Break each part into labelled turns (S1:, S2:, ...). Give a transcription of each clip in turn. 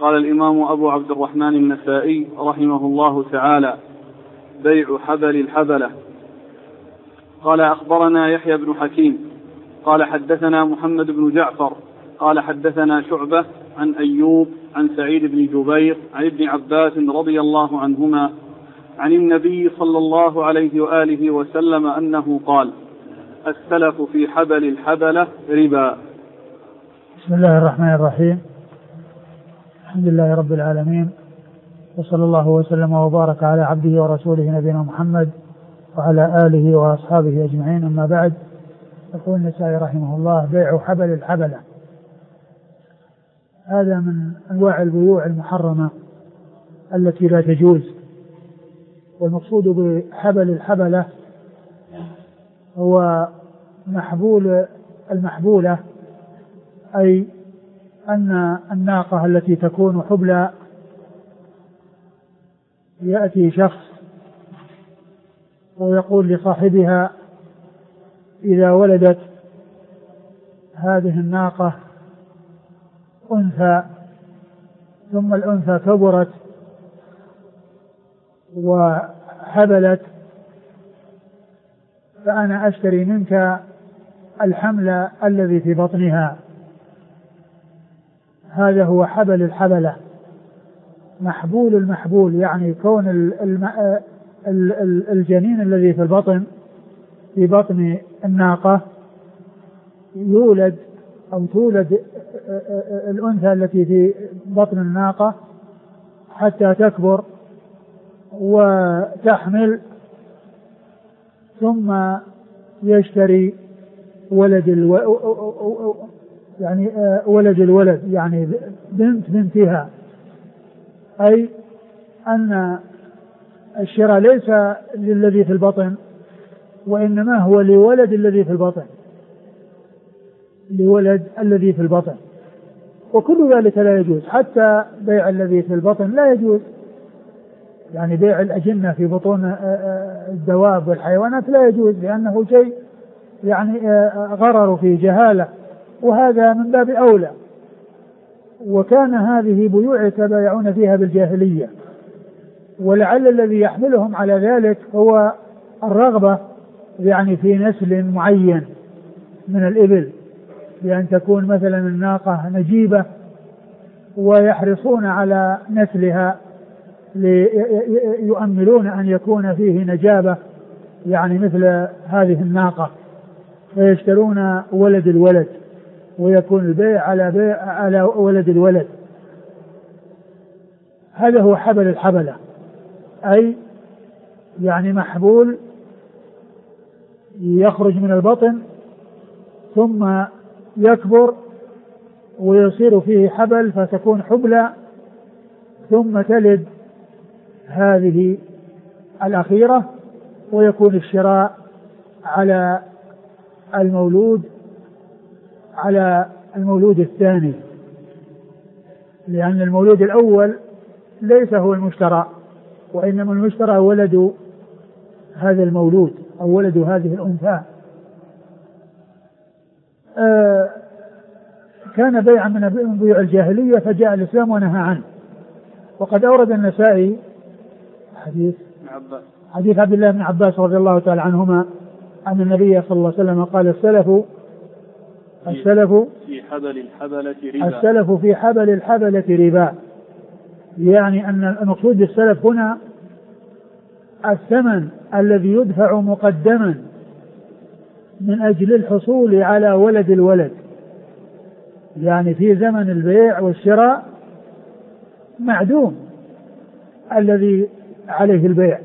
S1: قال الإمام أبو عبد الرحمن النسائي رحمه الله تعالى: بيع حبل الحبلة. قال أخبرنا يحيى بن حكيم قال حدثنا محمد بن جعفر قال حدثنا شعبة عن أيوب عن سعيد بن جبير عن ابن عباس رضي الله عنهما عن النبي صلى الله عليه وآله وسلم أنه قال: السلف في حبل الحبلة ربا.
S2: بسم الله الرحمن الرحيم. الحمد لله رب العالمين، وصلى الله وسلم وبارك على عبده ورسوله نبينا محمد وعلى آله وأصحابه أجمعين، أما بعد. يقول النسائي رحمه الله: بيع حبل الحبلة. هذا من أنواع البيوع المحرمة التي لا تجوز. والمقصود بحبل الحبلة هو المحبولة، أي أن الناقة التي تكون حبلى يأتي شخص ويقول لصاحبها: إذا ولدت هذه الناقة أنثى ثم الأنثى كبرت وحبلت فأنا أشتري منك الحمل الذي في بطنها. هذا هو حبل الحبلة. محبول المحبول يعني كون الجنين الذي في بطن الناقة يولد أو تولد الأنثى التي في بطن الناقة حتى تكبر وتحمل، ثم يشتري ولد الولد يعني بنتها، أي أن الشراء ليس للذي في البطن وإنما هو لولد الذي في البطن، وكل ذلك لا يجوز. حتى بيع الذي في البطن لا يجوز، يعني بيع الأجنة في بطون الدواب والحيوانات لا يجوز، لأنه شيء يعني غرر في جهالة، وهذا من باب أولى. وكان هذه بيوع يتبايعون فيها بالجاهلية، ولعل الذي يحملهم على ذلك هو الرغبة يعني في نسل معين من الإبل، بأن تكون مثلا الناقة نجيبة ويحرصون على نسلها ليؤملون أن يكون فيه نجابة يعني مثل هذه الناقة، فيشترون ولد الولد ويكون البيع على ولد الولد. هذا هو حبل الحبلة، أي يعني محبول يخرج من البطن ثم يكبر ويصير فيه حبل فتكون حبلى، ثم تلد هذه الأخيرة، ويكون الشراء على المولود الثاني، لأن المولود الأول ليس هو المشترى، وإنما المشترى ولد هذا المولود أو ولد هذه الأنثى. كان بيعا من بيوع الجاهلية فجاء الإسلام ونهى عنه. وقد أورد النسائي حديث عبد الله بن عباس رضي الله تعالى عنهما أن النبي صلى الله عليه وسلم قال: السلف في حبل الحبلة ربا. يعني أن المقصود بالسلف هنا الثمن الذي يدفع مقدما من أجل الحصول على ولد الولد، يعني في زمن البيع والشراء معدوم الذي عليه البيع،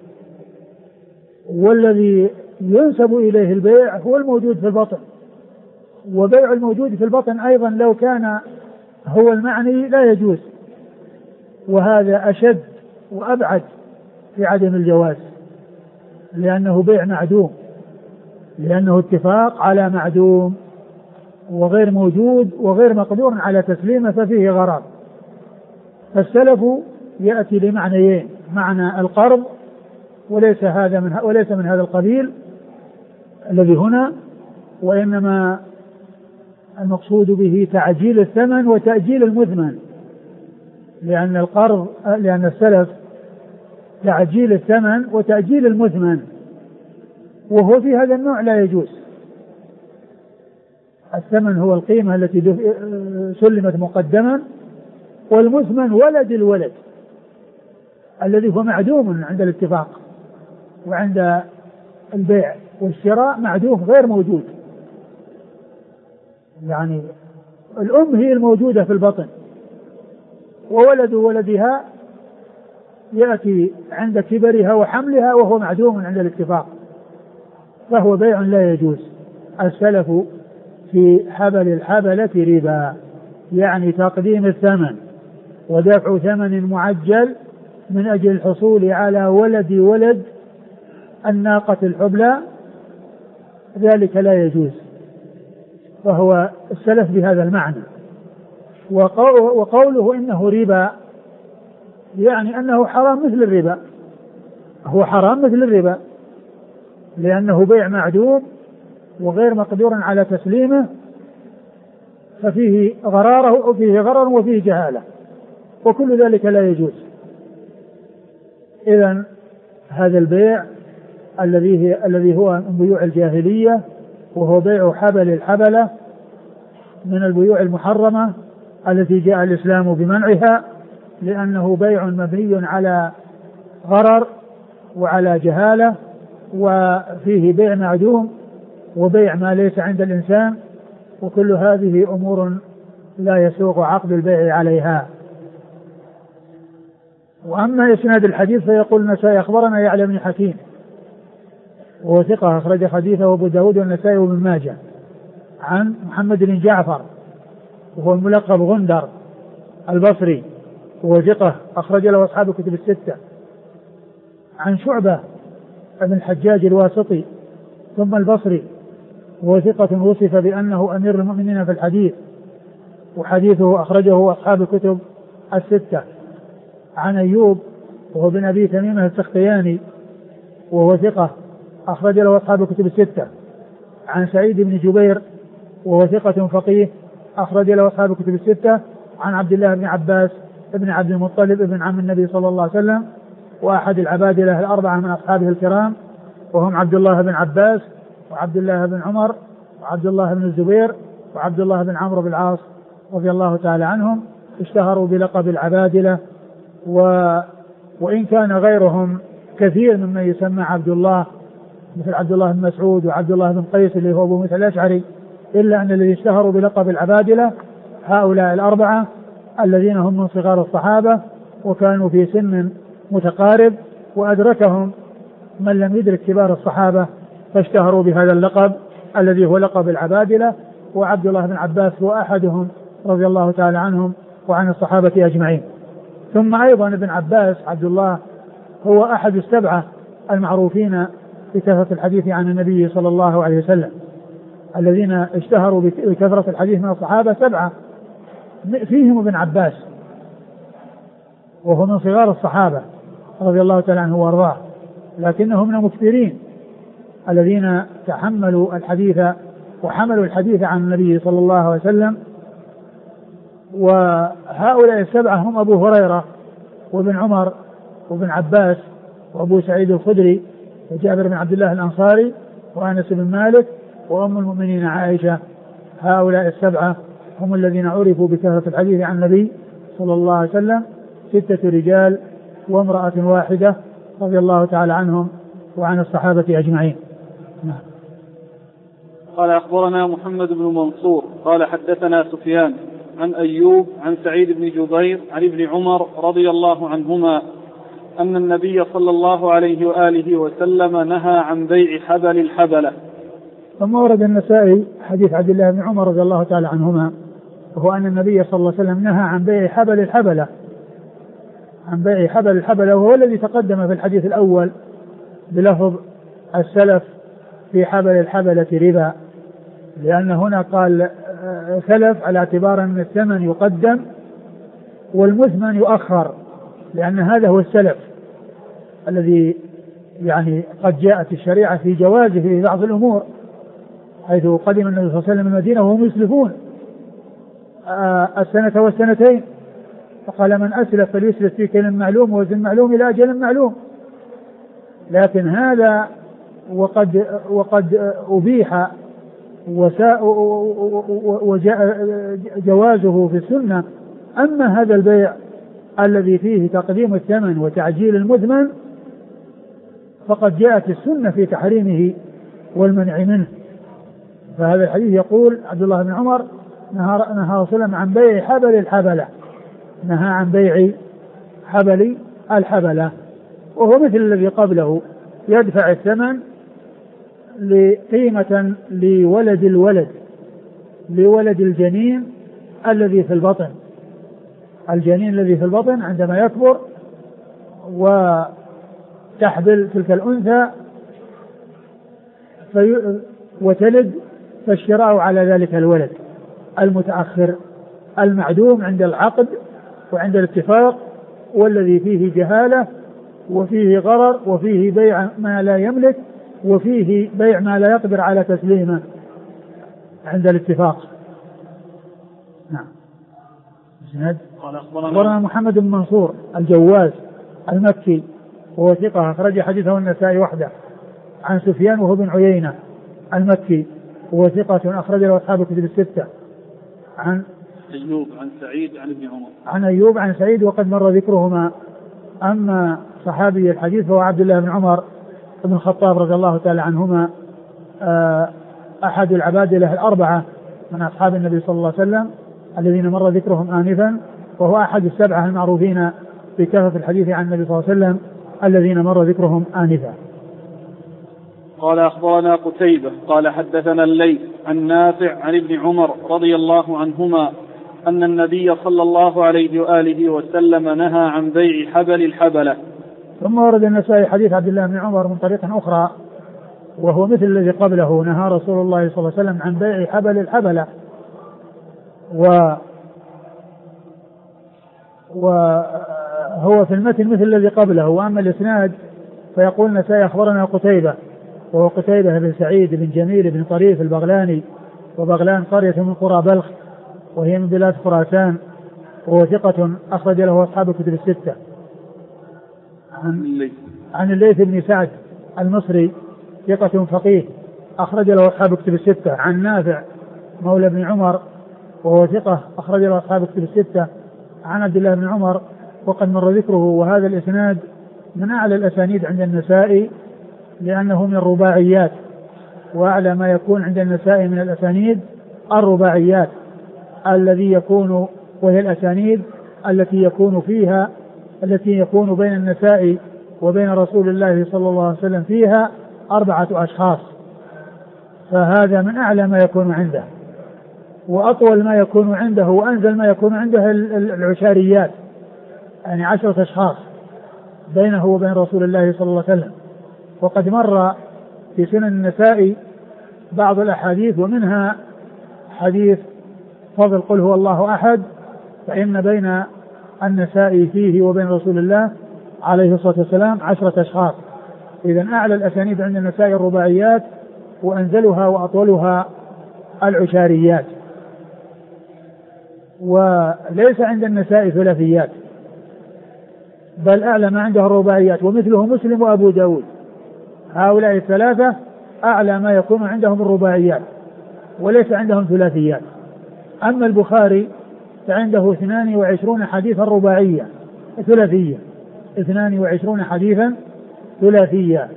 S2: والذي ينسب إليه البيع هو الموجود في البطن. وبيع الموجود في البطن أيضا لو كان هو المعني لا يجوز، وهذا أشد وأبعد في عدم الجواز، لأنه بيع معدوم، لأنه اتفاق على معدوم وغير موجود وغير مقدور على تسليمه، ففيه غرض. فالسلف يأتي لمعنيين: معنى القرض وليس من هذا القبيل الذي هنا، وإنما المقصود به تعجيل الثمن وتأجيل المثمن، لأن السلف تعجيل الثمن وتأجيل المثمن، وهو في هذا النوع لا يجوز. الثمن هو القيمة التي سلمت مقدما، والمثمن ولد الولد الذي هو معدوم عند الاتفاق، وعند البيع والشراء معدوم غير موجود. يعني الأم هي الموجودة في البطن، وولد ولدها يأتي عند كبرها وحملها وهو معدوم عند الاتفاق، فهو بيع لا يجوز. السلف في حبل الحبلة ربا، يعني تقديم الثمن ودفع ثمن معجل من أجل الحصول على ولد الناقة الحبلى، ذلك لا يجوز. فهو السلف بهذا المعنى. وقوله إنه ربا يعني أنه حرام مثل الربا، هو حرام مثل الربا، لأنه بيع معدوم وغير مقدور على تسليمه، ففيه غرر وفيه جهالة، وكل ذلك لا يجوز. إذن هذا البيع الذي هو من بيوع الجاهلية، وهو بيع حبل الحبلة من البيوع المحرمة التي جاء الإسلام بمنعها، لأنه بيع مبني على غرر وعلى جهالة، وفيه بيع معدوم وبيع ما ليس عند الإنسان، وكل هذه أمور لا يسوق عقد البيع عليها. وأما إسناد الحديث فيقول النسائي أخبرنا يعلى بن حكيم وهو ثقة أخرج حديثه أبو داود والنسائي وابن ماجه، عن محمد بن جعفر وهو الملقب غندر البصري وهو ثقة أخرج له أصحاب الكتب الستة، عن شعبة بن الحجاج الواسطي ثم البصري وهو ثقة وصف بأنه أمير المؤمنين في الحديث، وحديثه أخرجه أصحاب الكتب الستة، عن أيوب وهو بن أبي تميمة السختياني وهو ثقة أخرج له أصحاب الكتب الستة، عن سعيد بن جبير وهو ثقة فقيه أخرج له أصحاب الكتب الستة، عن عبد الله بن عباس ابن عبد المطلب ابن عم النبي صلى الله عليه وسلم، وأحد العبادلة الأربعة من أصحابه الكرام، وهم عبد الله بن عباس وعبد الله بن عمر وعبد الله بن الزبير وعبد الله بن عمرو بن العاص رضي الله تعالى عنهم، اشتهروا بلقب العبادلة. وإن كان غيرهم كثير ممن يسمى عبد الله، مثل عبد الله بن مسعود وعبد الله بن قيس اللي هو أبو موسى الأشعري، إلا أن الذي اشتهروا بلقب العبادلة هؤلاء الأربعة الذين هم من صغار الصحابة، وكانوا في سن متقارب، وأدركهم من لم يدرك كبار الصحابة، فاشتهروا بهذا اللقب الذي هو لقب العبادلة. وعبد الله بن عباس هو أحدهم رضي الله تعالى عنهم وعن الصحابة أجمعين. ثم أيضا ابن عباس عبد الله هو أحد السبعة المعروفين بكثرة الحديث عن النبي صلى الله عليه وسلم، الذين اشتهروا بكثرة الحديث من الصحابة سبعة، فيهم ابن عباس وهو من صغار الصحابة رضي الله تعالى عنه وارضاه، لكنهم من المكثرين الذين تحملوا الحديث وحملوا الحديث عن النبي صلى الله عليه وسلم. وهؤلاء السبعة هم أبو هريرة وابن عمر وابن عباس وأبو سعيد الخدري وجابر بن عبد الله الأنصاري وأنس بن مالك وأم المؤمنين عائشة. هؤلاء السبعة هم الذين عرفوا بكثرة الحديث عن النبي صلى الله عليه وسلم، 6 رجال وامرأة واحدة رضي الله تعالى عنهم وعن الصحابة أجمعين.
S1: قال أخبرنا محمد بن منصور قال حدثنا سفيان عن أيوب عن سعيد بن جبير عن ابن عمر رضي الله عنهما أن النبي صلى الله عليه وآله وسلم نهى عن بيع حبل الحبلة.
S2: ثم ورد النسائي حديث عبد الله بن عمر رضي الله تعالى عنهما، وهو أن النبي صلى الله عليه وسلم نهى عن بيع حبل الحبلة، عن بيع حبل الحبلة، وهو الذي تقدم في الحديث الأول بلفظ السلف في حبل الحبلة ربا، لأن هنا قال سلف على اعتبار أن الثمن يقدم والمثمن يؤخر، لأن هذا هو السلف الذي يعني قد جاءت الشريعة في جوازه في بعض الأمور، حيث قدم النبي صلى الله عليه وسلم المدينة وهم يسلفون السنة والسنتين، فقال من أسلف فليسلف في كيل معلوم ووزن معلوم إلى أجل معلوم. لكن هذا وقد أبيح وجاء جوازه في السنة. أما هذا البيع الذي فيه تقديم الثمن وتعجيل المثمن فقد جاءت السنة في تحريمه والمنع منه. فهذا الحديث يقول عبد الله بن عمر نهى وسلم عن بيع حبل الحبلة، نهى عن بيع حبل الحبلة، وهو مثل الذي قبله، يدفع الثمن لقيمة لولد الجنين الذي في البطن. الجنين الذي في البطن عندما يكبر وتحبل تلك الأنثى وتلد، فالشراء على ذلك الولد المتأخر المعدوم عند العقد وعند الاتفاق، والذي فيه جهالة وفيه غرر وفيه بيع ما لا يملك وفيه بيع ما لا يقدر على تسليمه عند الاتفاق. نعم.
S1: قال
S2: أخبرنا محمد بن منصور الجواز المكي وهو ثقة أخرج حديثه النسائي وحده. عن سفيان وهو بن عيينة المكي وهو ثقة أخرج له أصحاب الكتب الستة. عن
S1: أيوب عن سعيد عن ابن عمر.
S2: عن أيوب عن سعيد وقد مر ذكرهما. أما صحابي الحديث فهو عبد الله بن عمر بن الخطاب رضي الله تعالى عنهما، أحد العبادلة الأربعة من أصحاب النبي صلى الله عليه وسلم الذين مر ذكرهم آنفا، وهو أحد السبعة المعروفين بكثرة الحديث عن النبي صلى الله عليه وسلم الذين مر ذكرهم آنفا.
S1: قال أخبرنا قتيبة قال حدثنا الليث عن نافع عن ابن عمر رضي الله عنهما أن النبي صلى الله عليه وآله وسلم نهى عن بيع حبل الحبلة.
S2: ثم ورد النسائي حديث عبد الله بن عمر من طريق أخرى وهو مثل الذي قبله، نهى رسول الله صلى الله عليه وسلم عن بيع حبل الحبلة، وهو في المتن مثل الذي قبله. وأما الإسناد فيقول النسائي أخبرنا قتيبة وهو قتيبة بن سعيد بن جميل بن طريف البغلاني، وبغلان قرية من قرى بلخ وهي من بلاد خراسان، وهو ثقة أخرج له أصحاب الكتب الستة. عن الليث بن سعد المصري ثقة فقيه أخرج له أصحاب الكتب الستة. عن نافع مولى بن عمر وهو ثقة أخرج له أصحاب الكتب الستة. عن عبد الله بن عمر وقد مر ذكره. وهذا الإسناد من أعلى الأسانيد عند النسائي لأنه من الرباعيات، وأعلى ما يكون عند النسائي من الأسانيد الرباعيات الذي يكون، وهي الأسانيد التي يكون بين النسائي وبين رسول الله صلى الله عليه وسلم فيها 4 أشخاص، فهذا من أعلى ما يكون عنده، وأطول ما يكون عنده وأنزل ما يكون عنده العشاريات، يعني 10 أشخاص بينه وبين رسول الله صلى الله عليه وسلم. وقد مر في سنن النسائي بعض الأحاديث، ومنها حديث فضل قل هو الله أحد، فإن بين النسائي فيه وبين رسول الله عليه الصلاة والسلام 10 أشخاص. إذن أعلى الأسانيد عند النسائي الرباعيات، وأنزلها وأطولها العشاريات. وليس عند النسائي ثلاثيات، بل أعلى ما عنده الرباعيات، ومثله مسلم وأبو داود، هؤلاء الثلاثة أعلى ما يكون عندهم الرباعيات وليس عندهم ثلاثيات. أما البخاري فعنده 22 حديثا رباعية ثلاثية، 22 حديثا ثلاثية.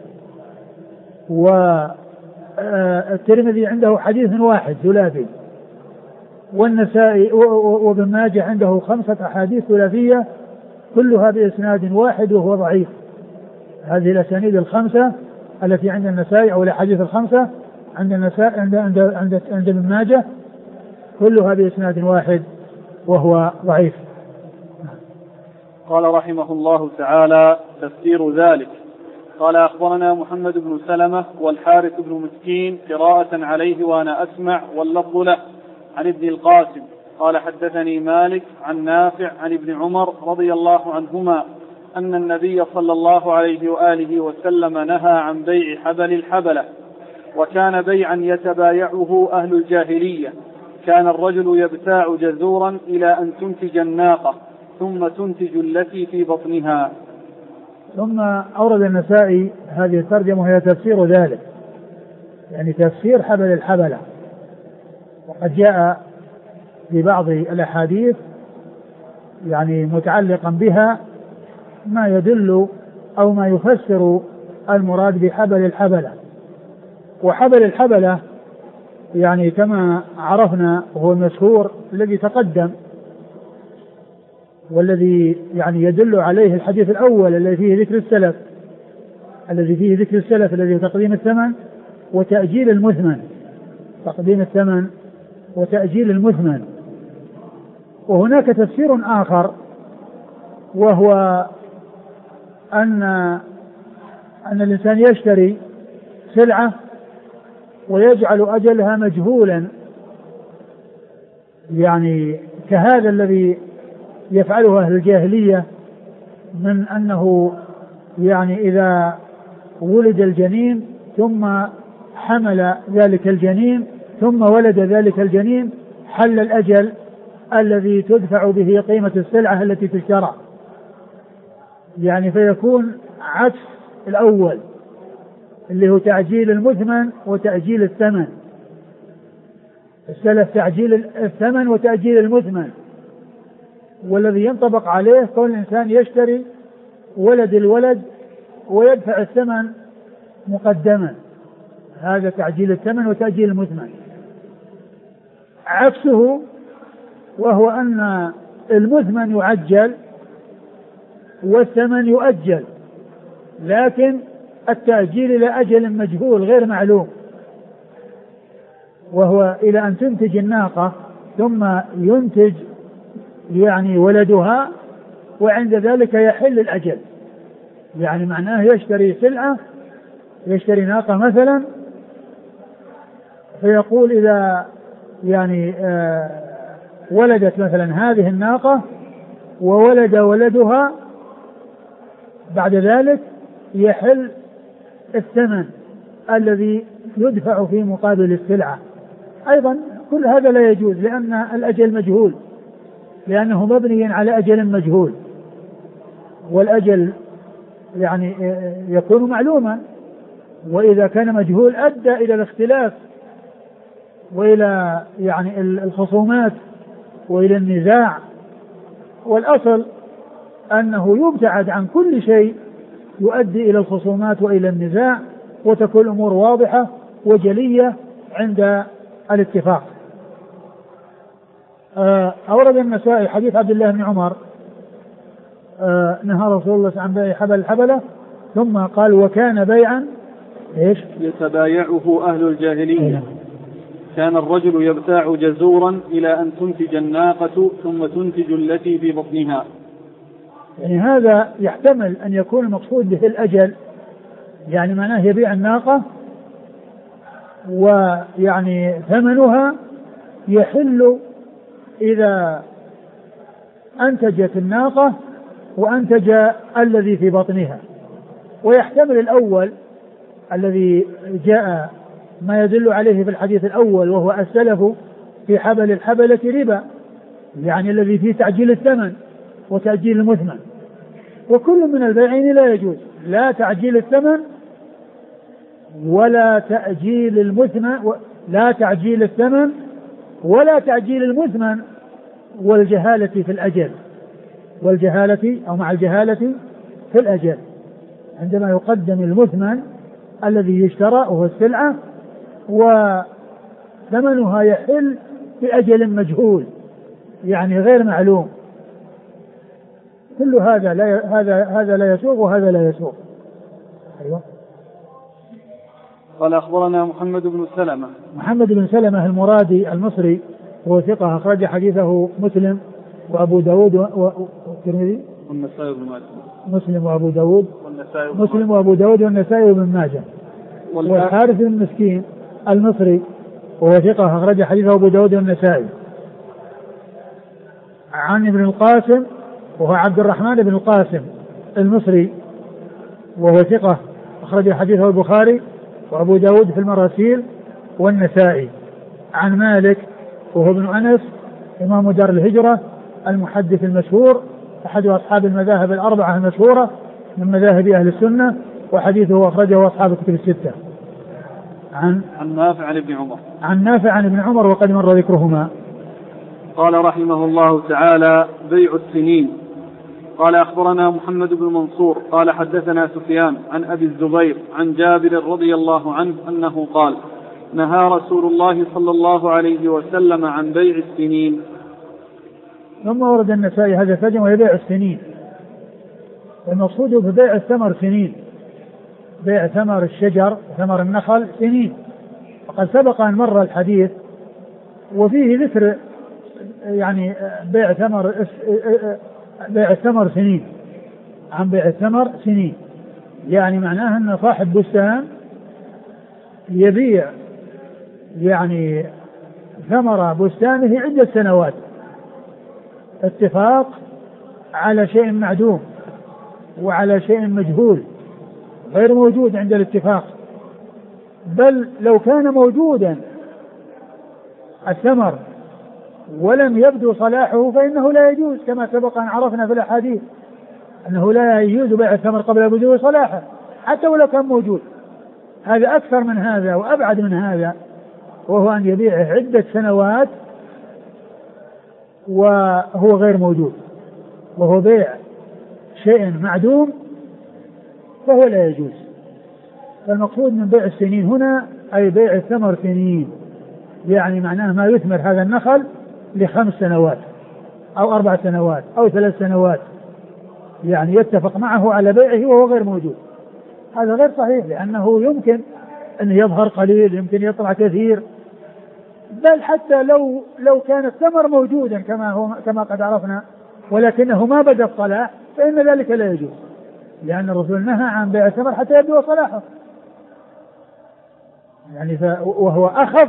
S2: والترمذي عنده حديث واحد ثلاثي، والنسائي وابن ماجه عنده 5 أحاديث ثلاثية كلها بإسناد واحد وهو ضعيف. هذه الأسانيد الخمسة التي عند النسائي أو الأحاديث الخمسة عند النسائي عند ابن ماجه كلها بإسناد واحد وهو ضعيف.
S1: قال رحمه الله تعالى: تفسير ذلك. قال: أخبرنا محمد بن سلمة والحارث بن مسكين قراءة عليه وأنا أسمع واللفظ له عن ابن القاسم قال: حدثني مالك عن نافع عن ابن عمر رضي الله عنهما أن النبي صلى الله عليه وآله وسلم نهى عن بيع حبل الحبلة، وكان بيعا يتبايعه أهل الجاهلية. كان الرجل يبتاع جزورا إلى أن تنتج الناقة، ثم تنتج التي في بطنها.
S2: ثم أورد النسائي هذه الترجمة وهي تفسير ذلك، يعني تفسير حبل الحبلة. وقد جاء في بعض الأحاديث يعني متعلقا بها ما يدل أو ما يفسر المراد بحبل الحبلة. وحبل الحبلة يعني كما عرفنا هو المشهور الذي تقدم، والذي يعني يدل عليه الحديث الأول الذي فيه ذكر السلف الذي تقديم الثمن وتأجيل المثمن، تقديم الثمن وتأجيل المثمن. وهناك تفسير آخر وهو أن الإنسان يشتري سلعة ويجعل أجلها مجهولا، يعني كهذا الذي يفعله أهل الجاهلية من أنه يعني إذا ولد الجنين ثم حمل ذلك الجنين ثم ولد ذلك الجنين حل الأجل الذي تدفع به قيمة السلعة التي تشترى، يعني فيكون عكس الأول اللي هو تعجيل المثمن وتأجيل الثمن. السلف تعجيل الثمن وتأجيل المثمن، والذي ينطبق عليه كون الإنسان يشتري ولد الولد ويدفع الثمن مقدما، هذا تعجيل الثمن وتأجيل المثمن. عكسه وهو أن المثمن يعجل والثمن يؤجل، لكن التأجيل إلى أجل مجهول غير معلوم، وهو إلى أن تنتج الناقة ثم ينتج يعني ولدها، وعند ذلك يحل الأجل. يعني معناه يشتري سلعة، يشتري ناقة مثلا، فيقول إذا يعني ولدت مثلا هذه الناقة وولد ولدها بعد ذلك يحل الثمن الذي يدفع في مقابل السلعة. أيضا كل هذا لا يجوز لأن الأجل مجهول، لأنه مبني على أجل مجهول، والأجل يعني يكون معلوما، وإذا كان مجهول أدى إلى الاختلاف وإلى يعني الخصومات وإلى النزاع. والأصل أنه يبتعد عن كل شيء يؤدي إلى الخصومات وإلى النزاع، وتكون الأمور واضحة وجلية عند الاتفاق. أورد النسائي حديث عبد الله بن عمر نهى رسول الله عن بيع حبل الحبلة، ثم قال وكان بيعا إيش
S1: يتبايعه أهل الجاهلية. كان الرجل يبتاع جزورا إلى أن تنتج الناقة ثم تنتج التي في بطنها.
S2: يعني هذا يحتمل أن يكون المقصود به الأجل، يعني معناه يبيع الناقة ويعني ثمنها يحل إذا أنتجت الناقة وأنتج الذي في بطنها. ويحتمل الأول الذي جاء ما يدل عليه في الحديث الأول، وهو السلف في حبل الحبلة ربا، يعني الذي فيه تعجيل الثمن وتأجيل المثمن. وكل من البيعين لا يجوز، لا تعجيل الثمن ولا تأجيل المثمن، لا تعجيل الثمن ولا تعجيل المثمن، والجهالة في الأجل، والجهالة أو مع الجهالة في الأجل، عندما يقدم المثمن الذي يشترى وهو السلعة وثمنها يحل بأجل مجهول يعني غير معلوم. كل هذا هذا لا يسوق وهذا لا يسوق. أيوة.
S1: قال أخبرنا محمد بن
S2: سلمة المرادي المصري، هو ثقة أخرج حديثه مسلم وأبو داود والترمذي
S1: والنسائي بن ماجه.
S2: مسلم وأبو داود والنسائي بن ماجه. والحارث بن مسكين المصري وهو ثقة أخرج حديثه أبو داود والنسائي. عن ابن القاسم وهو عبد الرحمن بن القاسم المصري وهو ثقة أخرج حديثه البخاري وأبو داود في المراسيل والنسائي. عن مالك وهو ابن أنس إمام دار الهجرة المحدث المشهور أحد أصحاب المذاهب الأربعة المشهورة من مذاهب أهل السنة، وحديثه أخرجه أصحاب الكتب الستة.
S1: عن نافع عن ابن عمر.
S2: عن نافع عن ابن عمر وقد مر ذكرهما.
S1: قال رحمه الله تعالى: بيع السنين. قال أخبرنا محمد بن منصور قال حدثنا سفيان عن أبي الزبير عن جابر رضي الله عنه أنه قال: نهى رسول الله صلى الله عليه وسلم عن بيع السنين.
S2: ثم ورد النسائي هذا الترجمة وهي بيع السنين. المقصود ببيع الثمر سنين، بيع ثمر الشجر ثمر النخل سنين. وقد سبق أن مر الحديث وفيه ذكر يعني بيع الثمر سنين، عن بيع الثمر سنين، يعني معناه أن صاحب بستان يبيع يعني ثمر بستانه عدة سنوات، اتفاق على شيء معدوم وعلى شيء مجهول غير موجود عند الاتفاق، بل لو كان موجودا الثمر ولم يبدو صلاحه فإنه لا يجوز، كما سبق أن عرفنا في الأحاديث أنه لا يجوز بيع الثمر قبل بدو صلاحه حتى ولو كان موجود. هذا أكثر من هذا وأبعد من هذا، وهو أن يبيعه عدة سنوات وهو غير موجود، وهو بيع شيء معدوم فهو لا يجوز. فالمقصود من بيع السنين هنا أي بيع الثمر سنين، يعني معناه ما يثمر هذا النخل ل5 سنوات أو 4 سنوات أو 3 سنوات، يعني يتفق معه على بيعه وهو غير موجود. هذا غير صحيح، لأنه يمكن أن يظهر قليل، يمكن يطلع كثير، بل حتى لو كان الثمر موجودا كما قد عرفنا ولكنه ما بدا الصلاح فإن ذلك لا يجوز، لأن الرسول نهى عن بيع الثمر حتى يبدو صلاحه، يعني وهو أخف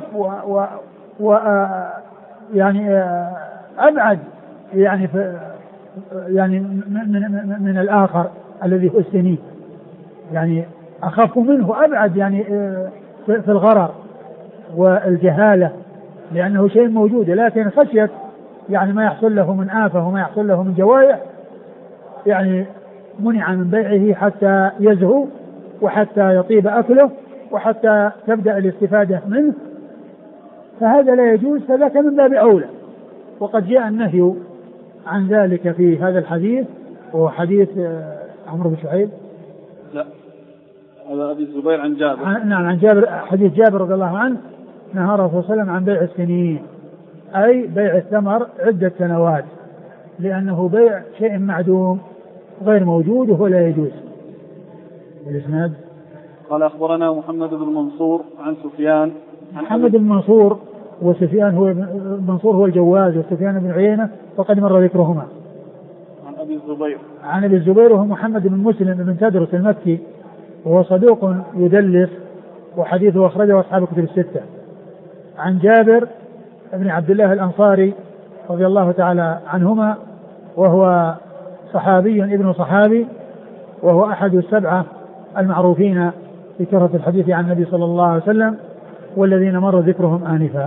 S2: يعني أبعد يعني يعني من الآخر الذي هو السنين، يعني أخف منه أبعد يعني في الغرر والجهالة، لأنه شيء موجود، لكن خشية يعني ما يحصل له من آفة وما يحصل له من جوائح يعني منع من بيعه حتى يزهو وحتى يطيب أكله وحتى تبدأ الاستفادة منه، فهذا لا يجوز، فذاك من باب أولى. وقد جاء النهي عن ذلك في هذا الحديث، وهو حديث عمرو بن شعيب،
S1: لا هذا أبي الزبير عن جابر،
S2: نعم عن جابر، حديث جابر رضي الله عنه: نهى الرسول صلى الله عليه وسلم عن بيع السنين، أي بيع الثمر عدة سنوات، لأنه بيع شيء معدوم غير موجود وهو لا يجوز. الإسناد
S1: قال أخبرنا محمد بن منصور عن سفيان.
S2: محمد بن منصور وسفيان هو منصور هو الجواز، وسفيان بن عيينة وقد مر ذكرهما.
S1: عن أبي الزبير.
S2: عن أبي الزبير وهو محمد بن مسلم بن تدرس المكي، وهو صدوق يدلس وحديثه أخرجه أصحاب الكتب الستة. عن جابر بن عبد الله الأنصاري رضي الله تعالى عنهما، وهو صحابي ابن صحابي، وهو أحد السبعة المعروفين في كثرة الحديث عن النبي صلى الله عليه وسلم والذين مر ذكرهم آنفا.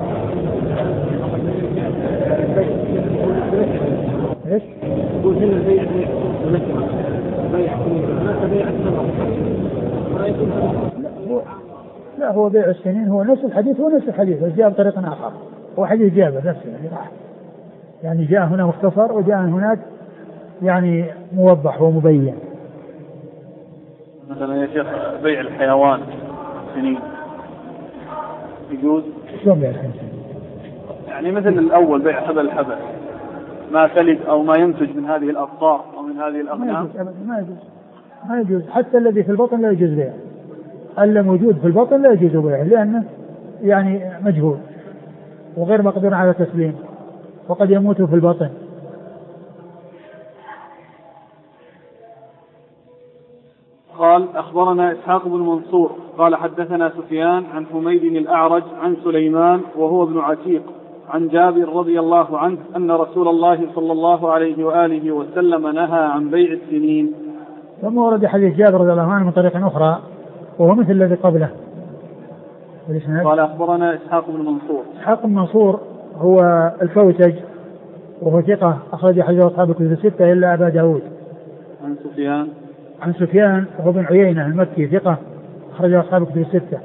S2: ايش؟ لا هو بيع السنين هو نفس الحديث، هو نفس الحديث بس جاء بطريق آخر، هو حديث جابر نفسه يعني جاء هنا مختصر وجاء هناك يعني موضح ومبين.
S1: مثلا يا شيخ بيع الحيوان سنين يجوز؟
S2: شلون بيع السنين؟
S1: يعني مثل الأول بيع حبل الحبل، ما تلد أو ما ينتج من هذه الأبصار أو من هذه الأغنام
S2: ما يجوز حتى الذي في البطن لا يجوز بيعه، اللي موجود في البطن لا يجوز بيعه لأنه يعني مجهول وغير مقدور على تسليم وقد يموت في البطن.
S1: قال أخبرنا إسحاق بن منصور قال حدثنا سفيان عن حميد الأعرج عن سليمان وهو ابن عتيق عن جابر رضي الله عنه أن رسول الله صلى الله عليه وآله وسلم نهى عن بيع السنين.
S2: ثم ورد حديث جابر رضي الله عنه من طريق أخرى وهو مثل الذي قبله.
S1: قال أخبرنا إسحاق بن منصور.
S2: إسحاق بن منصور هو الكوسج وهو ثقة أخرج حديث أصحاب الكتب الستة إلا أبا داود. عن سفيان وهو بن عيينة المكي ثقة أخرج أصحاب الكتب الستة.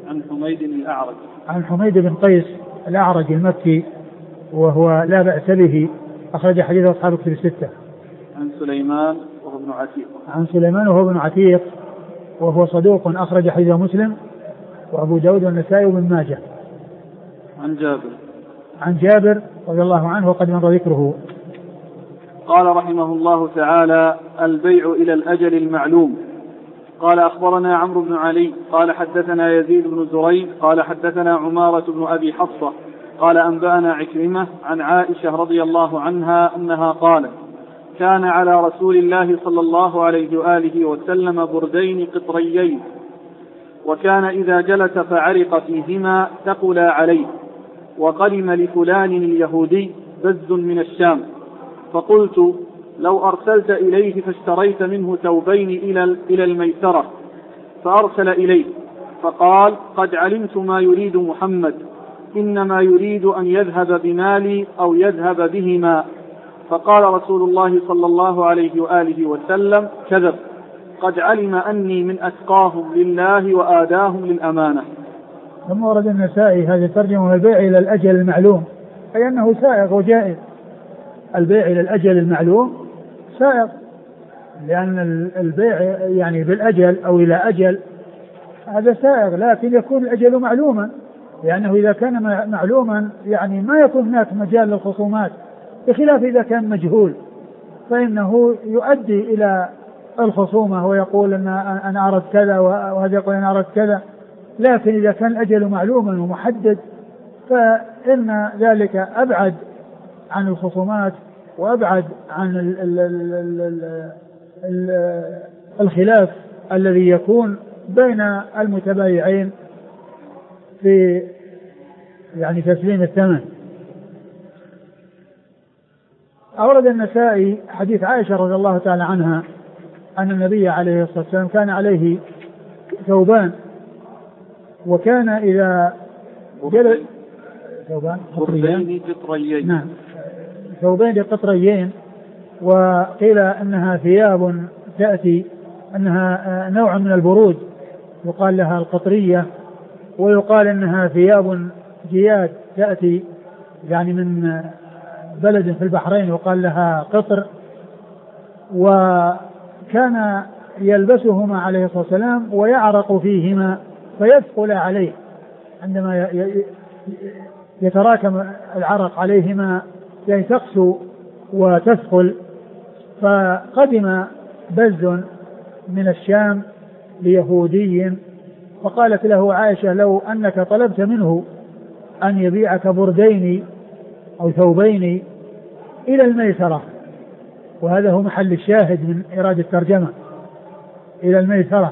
S2: عن حميد بن قيس الأعرج المكي وهو لا بأس به أخرج حديث أصحاب الكتب الستة.
S1: عن سليمان وهو بن عتيق
S2: وهو صدوق أخرج حديث مسلم وأبو داود والنسائي وابن ماجه. عن جابر رضي الله عنه وقد مر ذكره.
S1: قال رحمه الله تعالى: البيع إلى الأجل المعلوم. قال أخبرنا عمرو بن علي قال حدثنا يزيد بن زريع قال حدثنا عمارة بن أبي حفصة قال أنبأنا عكرمة عن عائشة رضي الله عنها أنها قالت: كان على رسول الله صلى الله عليه وآله وسلم بردين قطريين، وكان إذا جلس فعرق فيهما ثقل عليه، وقدم لفلان اليهودي بز من الشام، فقلت: لو أرسلت إليه فاشتريت منه ثوبين إلى الميسرة، فأرسل إليه فقال: قد علمت ما يريد محمد، إنما يريد أن يذهب بمالي أو يذهب بهما. فقال رسول الله صلى الله عليه وآله وسلم: كذب، قد علم أني من أتقاهم لله وآداهم للأمانة.
S2: ثم ورد النسائي هذه الترجمة: البيع إلى الأجل المعلوم، أي أنه سائغ وجائز. البيع إلى الأجل المعلوم سائغ، لأن البيع يعني بالأجل أو إلى أجل هذا سائغ، لكن يكون الأجل معلوما، لأنه إذا كان معلوما يعني ما يكون هناك مجال للخصومات، بخلاف إذا كان مجهول فإنه يؤدي إلى الخصومة ويقول أن أنا أردت كذا وهذا يقول أنا أردت كذا. لكن إذا كان الأجل معلوما ومحدد فإن ذلك أبعد عن الخصومات وأبعد عن الخلاف الذي يكون بين المتبايعين في يعني تسليم الثمن. أورد النسائي حديث عائشة رضي الله تعالى عنها أن النبي عليه الصلاة والسلام كان عليه ثوبان، وكان إذا جلس ثوبان قطريين، نعم ثوبين قطريين، وقيل أنها ثياب تأتي أنها نوع من البرود يقال لها القطرية، ويقال أنها ثياب جياد تأتي يعني من بلد في البحرين يقال لها قطر. وكان يلبسهما عليه الصلاة والسلام ويعرق فيهما فيثقل عليه، عندما يتراكم العرق عليهما يعني تقسو وتثقل. فقدم بز من الشام ليهودي، فقالت له عائشة: لو أنك طلبت منه أن يبيعك بردين أو ثوبين إلى الميسرة، وهذا هو محل الشاهد من إرادة الترجمة، إلى الميسرة.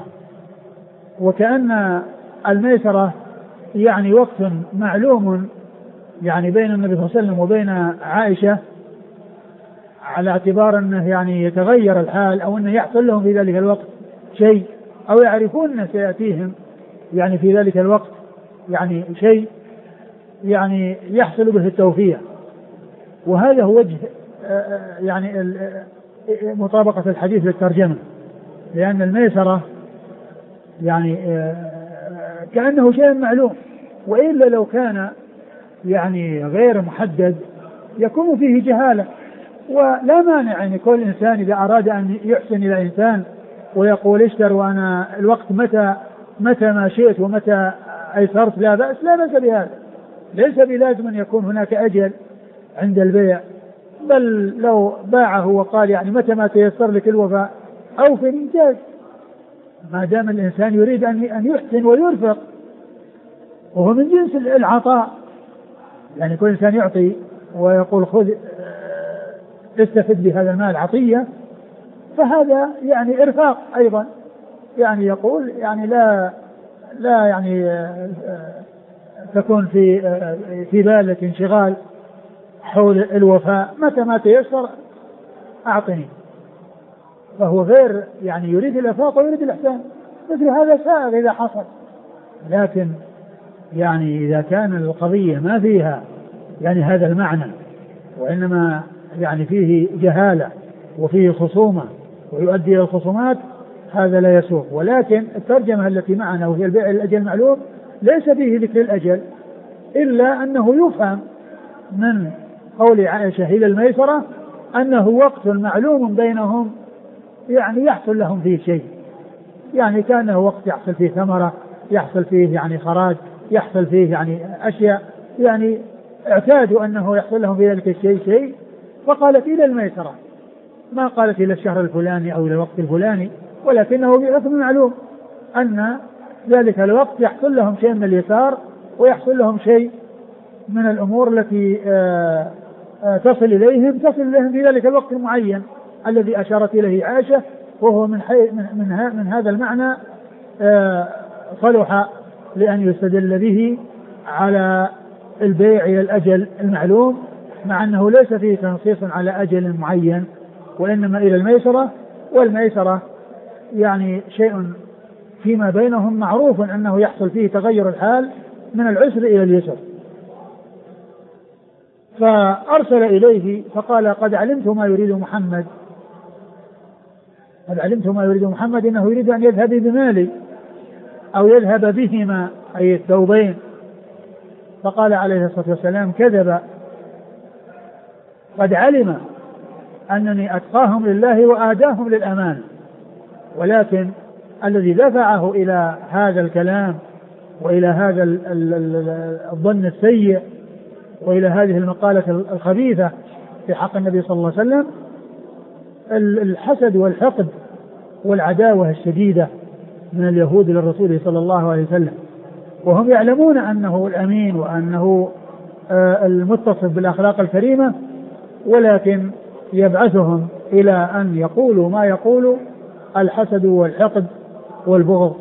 S2: وكأن الميسرة يعني وقت معلوم يعني بين النبي صلى الله عليه وسلم وبين عائشة، على اعتبار أنه يعني يتغير الحال أو أنه يحصل لهم في ذلك الوقت شيء، أو يعرفون أنه سيأتيهم يعني في ذلك الوقت يعني شيء يعني يحصل به التوفيق. وهذا هو وجه يعني مطابقة الحديث للترجمة، لأن الميسرة يعني كأنه شيء معلوم، وإلا لو كان يعني غير محدد يكون فيه جهالة. ولا مانع يعني كل إنسان إذا أراد أن يحسن إلى إنسان ويقول اشتر وأنا الوقت متى ما شئت ومتى أيسرت لا بأس بهذا، ليس بلازم أن يكون هناك أجل عند البيع، بل لو باعه وقال يعني متى ما تيسر لك الوفاء أو في الإنتاج، ما دام الإنسان يريد أن يحسن ويرفق، وهو من جنس العطاء، يعني كل إنسان يعطي ويقول خذ استفد بهذا المال عطية، فهذا يعني إرفاق أيضا، يعني يقول يعني لا يعني تكون في بالك انشغال حول الوفاء، متى ما تيسر أعطني، فهو غير يعني يريد الإرفاق ويريد الإحسان. مثل هذا سائغ إذا حصل، لكن يعني إذا كان القضية ما فيها يعني هذا المعنى، وإنما يعني فيه جهالة وفيه خصومة ويؤدي إلى الخصومات هذا لا يسوق. ولكن الترجمة التي معنا وهي البيع الأجل معلوم ليس فيه ذكر الأجل، إلا أنه يفهم من قول عائشة إلى الميسرة أنه وقت معلوم بينهم، يعني يحصل لهم فيه شيء، يعني كانه وقت يحصل فيه ثمرة، يحصل فيه يعني خراج، يحصل فيه يعني أشياء، يعني اعتادوا أنه يحصل لهم في ذلك الشيء شيء، فقالت إلى الميسرة، ما قالت إلى الشهر الفلاني أو إلى الوقت الفلاني، ولكنه بحكم معلوم أن ذلك الوقت يحصل لهم شيء من اليسار ويحصل لهم شيء من الأمور التي تصل إليهم في ذلك الوقت المعين الذي أشارت إليه عائشة، وهو من هذا المعنى صلح لأن يستدل به على البيع إلى الأجل المعلوم، مع أنه ليس فيه تنصيص على أجل معين، وإنما إلى الميسرة. والميسرة يعني شيء فيما بينهم معروف أنه يحصل فيه تغير الحال من العسر إلى اليسر. فأرسل إليه فقال قد علمت ما يريد محمد، إنه يريد أن يذهب بمالي أو يذهب بهما أي الثوبين. فقال عليه الصلاة والسلام كذب، قد علم أنني أتقاهم لله وآداهم للأمان، ولكن الذي دفعه إلى هذا الكلام وإلى هذا الظن السيء وإلى هذه المقالة الخبيثة في حق النبي صلى الله عليه وسلم الحسد والحقد والعداوة الشديدة من اليهود للرسول صلى الله عليه وسلم، وهم يعلمون أنه الأمين وأنه المتصف بالأخلاق الكريمة، ولكن يبعثهم إلى أن يقولوا ما يقولوا الحسد والحقد والبغض.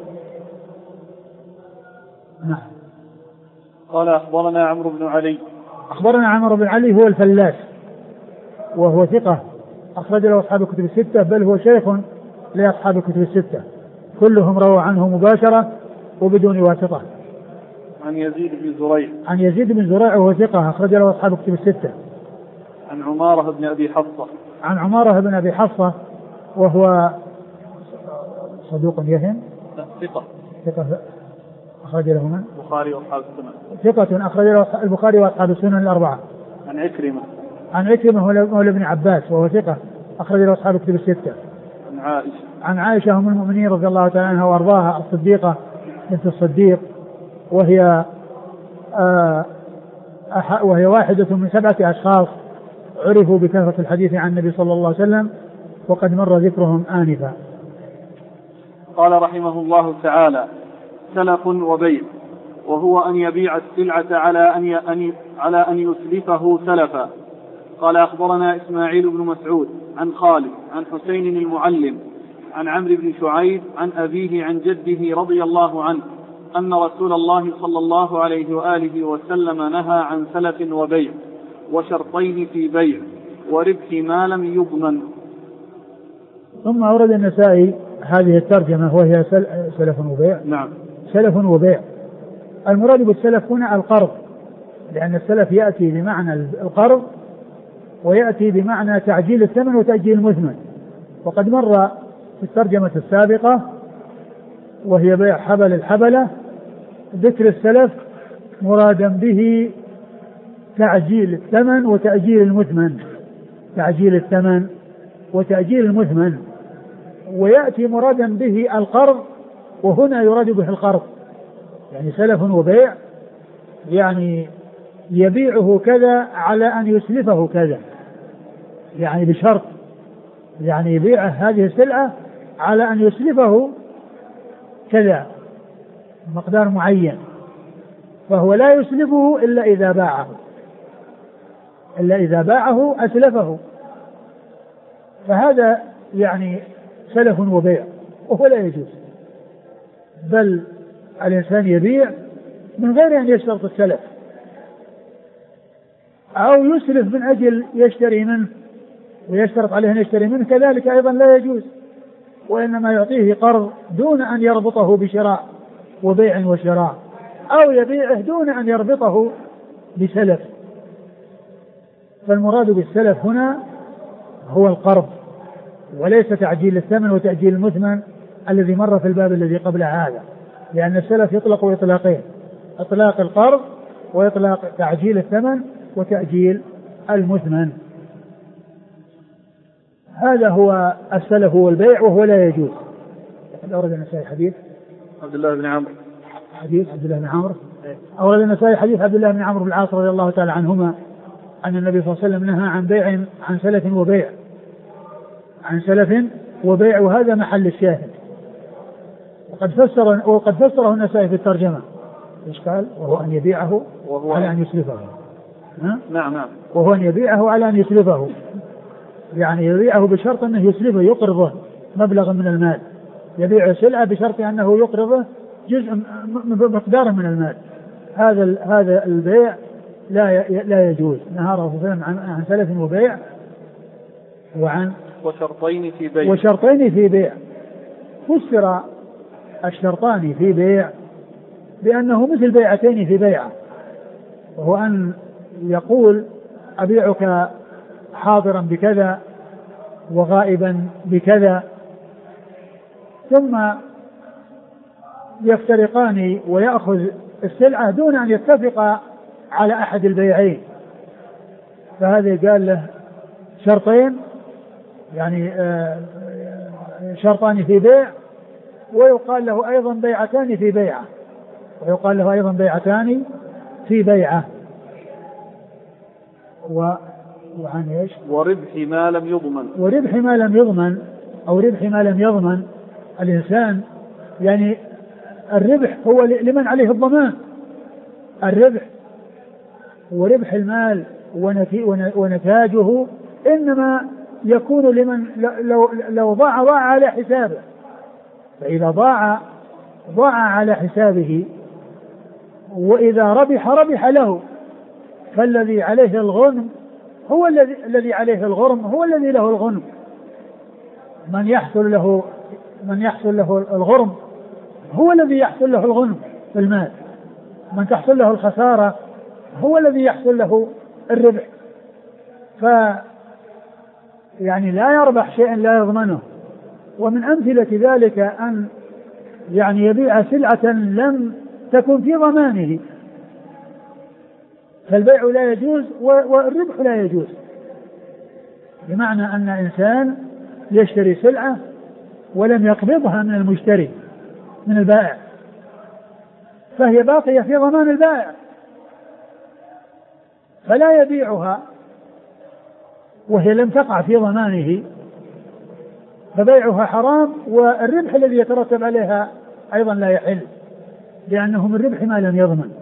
S2: نعم.
S1: قال أخبرنا عمرو بن علي
S2: هو الفلاس وهو ثقة أخرج له أصحاب الكتب الستة، بل هو شيخ لأصحاب الكتب الستة، كلهم رووا عنه مباشرة وبدون واسطة.
S1: عن يزيد بن زريع
S2: وهو ثقة أخرج له أصحاب الكتب الستة.
S1: عن عمارة بن أبي حفصة
S2: وهو صدوق يهم، ثقة أخرج له من؟
S1: البخاري وأصحاب السنن.
S2: ثقة أخرج له البخاري وأصحاب السنن الأربعة. عن عكرمة مولى ابن عباس وهو ثقة أخرج له أصحاب الكتب الستة. عن عائشة أم المؤمنين رضي الله تعالى عنها وأرضاها الصديقة بنت الصديق، وهي واحدة من 7 أشخاص عرفوا بكثرة الحديث عن النبي صلى الله عليه وسلم، وقد مر ذكرهم آنفا.
S1: قال رحمه الله تعالى: سلف وبيع، وهو أن يبيع السلعة على أن يسلفه سلفا. قال أخبرنا إسماعيل بن مسعود عن خالد عن حسين المعلم عن عمرو بن شعيب عن أبيه عن جده رضي الله عنه أن رسول الله صلى الله عليه وآله وسلم نهى عن سلف وبيع وشرطين في بيع وربح ما لم يضمن.
S2: ثم أورد النسائي هذه الترجمة وهي سلف وبيع.
S1: نعم.
S2: سلف وبيع، المراد بالسلف هنا القرض، لأن السلف يأتي بمعنى القرض ويأتي بمعنى تعجيل الثمن وتأجيل المثمن. وقد مر في الترجمة السابقة وهي بيع حبل الحبلة ذكر السلف مرادا به تعجيل الثمن وتأجيل المثمن، ويأتي مرادا به القرض، وهنا يراد به القرض، يعني سلف وبيع يعني يبيعه كذا على أن يسلفه كذا، يعني بشرط، يعني يبيع هذه السلعة على أن يسلفه كذا مقدار معين، فهو لا يسلفه إلا إذا باعه أسلفه، فهذا يعني سلف وبيع، وهو لا يجوز، بل الإنسان يبيع من غير أن يشترط السلف أو يسلف من أجل يشتري منه ويشترط عليه أن يشتري منه، كذلك أيضا لا يجوز، وإنما يعطيه قرض دون أن يربطه بشراء وبيع وشراء، أو يبيعه دون أن يربطه بسلف. فالمراد بالسلف هنا هو القرض وليس تعجيل الثمن وتأجيل المثمن الذي مر في الباب الذي قبل هذا، لأن السلف يطلق إطلاقين: إطلاق القرض وإطلاق تعجيل الثمن وتأجيل المثمن. هذا هو السلف والبيع، وهو لا يجوز. أورد النسائي حديث
S1: عبد الله بن عمرو،
S2: حديث عبد الله بن عمرو. أورد النسائي حديث عبد الله بن عمرو بن العاص رضي الله تعالى عنهما أن النبي صلى الله عليه وسلم نهى عن بيع، عن سلف وبيع، عن سلف وبيع، وهذا محل الشاهد. وقد فسره النسائي في الترجمة. ايش قال؟ وهو أن يبيعه على أن يسلفه.
S1: نعم.
S2: وهو أن يبيعه على أن يسلفه، يعني يبيعه بشرط أنه يسلفه، يقرضه مبلغا من المال. يبيع سلعة بشرط أنه يقرضه جزء مقدار من المال. هذا البيع لا يجوز. نهى الرسول صلى الله عليه وسلم عن سلف وبيع وعن وشرطين في بيع. فسر الشرطان في بيع بأنه مثل بيعتين في بيعة، وهو أن يقول أبيعك حاضرا بكذا وغائبا بكذا، ثم يفترقان ويأخذ السلعة دون أن يتفق على أحد البيعين. فهذا قال له شرطين، يعني شرطان في بيع، ويقال له أيضا بيعتان في بيعة، ويقال له أيضا بيعتان في بيعة. وعن إيش؟
S1: وربح ما لم يضمن.
S2: وربح ما لم يضمن، أو ربح ما لم يضمن الإنسان، يعني الربح هو لمن عليه الضمان. الربح وربح المال ونتاجه إنما يكون لمن لو ضاع على حسابه، فإذا ضاع على حسابه، وإذا ربح له، فالذي عليه الغنم هو الذي عليه الغرم هو الذي له الغنم. من يحصل له الغرم هو الذي يحصل له الغنم في المال. من تحصل له الخسارة هو الذي يحصل له الربح. يعني لا يربح شيئا لا يضمنه. ومن أمثلة ذلك أن يعني يبيع سلعة لم تكن في ضمانه، فالبيع لا يجوز والربح لا يجوز. بمعنى أن إنسان يشتري سلعة ولم يقبضها من المشتري من البائع، فهي باقية في ضمان البائع، فلا يبيعها وهي لم تقع في ضمانه، فبيعها حرام، والربح الذي يترتب عليها أيضا لا يحل، لأنه من ربح ما لم يضمن.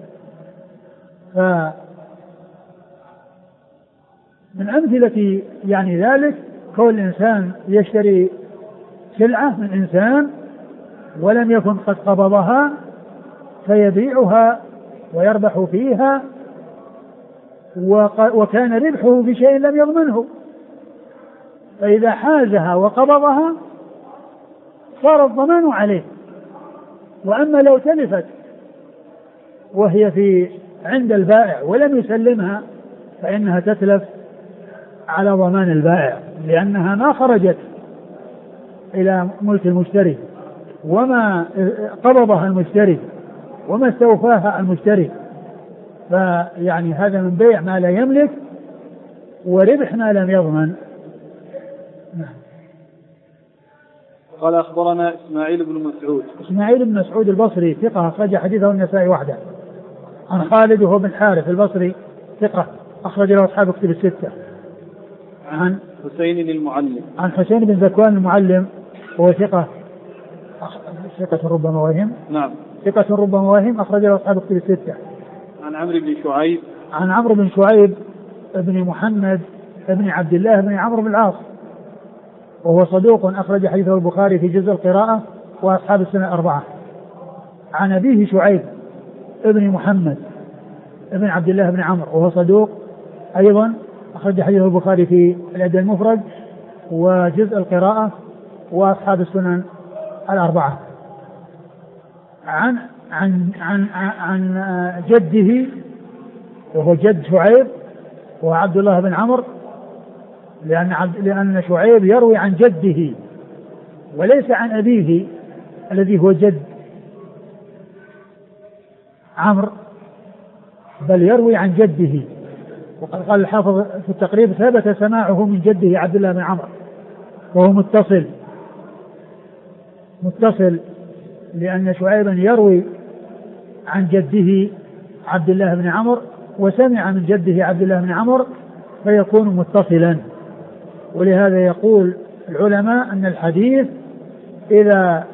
S2: من أمثلة يعني ذلك كون الإنسان يشتري سلعة من إنسان ولم يكن قد قبضها، فيبيعها ويربح فيها، وكان ربحه بشيء لم يضمنه، فإذا حازها وقبضها صار الضمان عليه. وأما لو تلفت وهي عند البائع ولم يسلمها، فإنها تتلف على ضمان البائع، لأنها ما خرجت إلى ملك المشتري، وما قبضها المشتري، وما استوفاها المشتري. فيعني هذا من بيع ما لا يملك وربح ما لم يضمن.
S1: قال أخبرنا إسماعيل بن مسعود
S2: البصري ثقة، أخرج حديثه النسائي وحده. عن خالد وهو بن حارث البصري ثقة، أخرج له أصحاب كتب الستة. عن حسين بن ذكوان المعلم وهو ثقة ربما وهم.
S1: نعم،
S2: ثقة ربما وهم، أخرج له أصحاب كتب الستة.
S1: عن عمرو
S2: بن شعيب ابن محمد ابن عبد الله بن عمرو بن العاص، وهو صدوق، أخرج حديثه البخاري في جزء القراءة وأصحاب السنة الأربعة. عن أبيه شعيب ابن محمد ابن عبد الله بن عمرو، وهو صدوق أيضا، أخرج حديثه البخاري في الأدب المفرد وجزء القراءة وأصحاب السنن الأربعة. عن جده وهو جد شعيب وعبد الله بن عمرو، لأن شعيب يروي عن جده وليس عن أبيه الذي هو جد عمرو، بل يروي عن جده. وقد قال الحافظ في التقريب ثبت سماعه من جده عبد الله بن عمرو، وهو متصل لأن شعيبا يروي عن جده عبد الله بن عمرو وسمع من جده عبد الله بن عمرو فيكون متصلا. ولهذا يقول العلماء أن الحديث إذا